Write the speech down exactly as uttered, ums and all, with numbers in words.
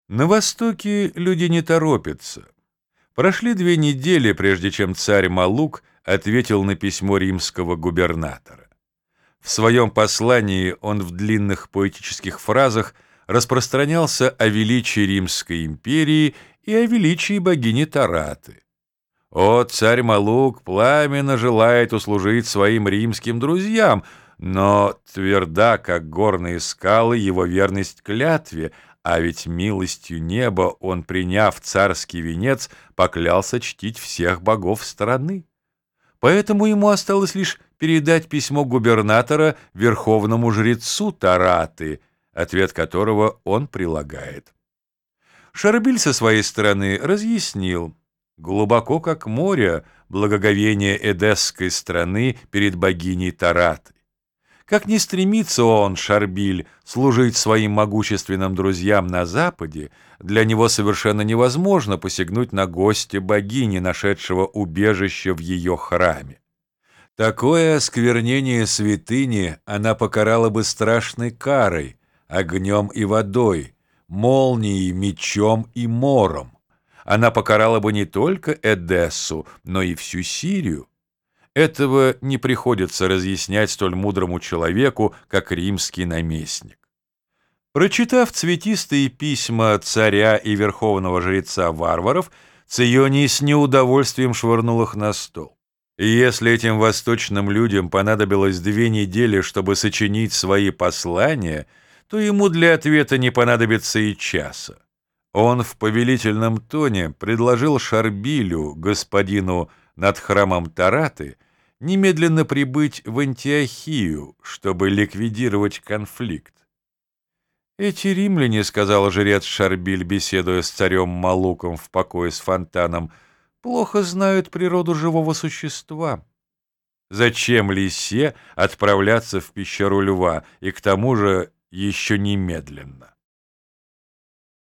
На Востоке люди не торопятся. Прошли две недели, прежде чем царь Малук ответил на письмо римского губернатора. В своем послании он в длинных поэтических фразах распространялся о величии Римской империи и о величии богини Тараты. «О, царь Малук пламенно желает услужить своим римским друзьям, но тверда, как горные скалы, его верность клятве, а ведь милостью неба он, приняв царский венец, поклялся чтить всех богов страны. Поэтому ему осталось лишь передать письмо губернатора верховному жрецу Тараты, ответ которого он прилагает». Шарбиль со своей стороны разъяснил: глубоко, как море, благоговение эдесской страны перед богиней Тараты. Как ни стремится он, Шарбиль, служить своим могущественным друзьям на Западе, для него совершенно невозможно посягнуть на гостя богини, нашедшего убежище в ее храме. Такое осквернение святыни она покарала бы страшной карой, огнем и водой, молнией, мечом и мором. Она покарала бы не только Эдессу, но и всю Сирию. Этого не приходится разъяснять столь мудрому человеку, как римский наместник. Прочитав цветистые письма царя и верховного жреца варваров, Ционий с неудовольствием швырнул их на стол. И если этим восточным людям понадобилось две недели, чтобы сочинить свои послания, то ему для ответа не понадобится и часа. Он в повелительном тоне предложил Шарбилю, господину над храмом Тараты, немедленно прибыть в Антиохию, чтобы ликвидировать конфликт. «Эти римляне, — сказал жрец Шарбиль, беседуя с царем Малуком в покое с фонтаном, — плохо знают природу живого существа. Зачем лисе отправляться в пещеру льва, и к тому же еще немедленно?»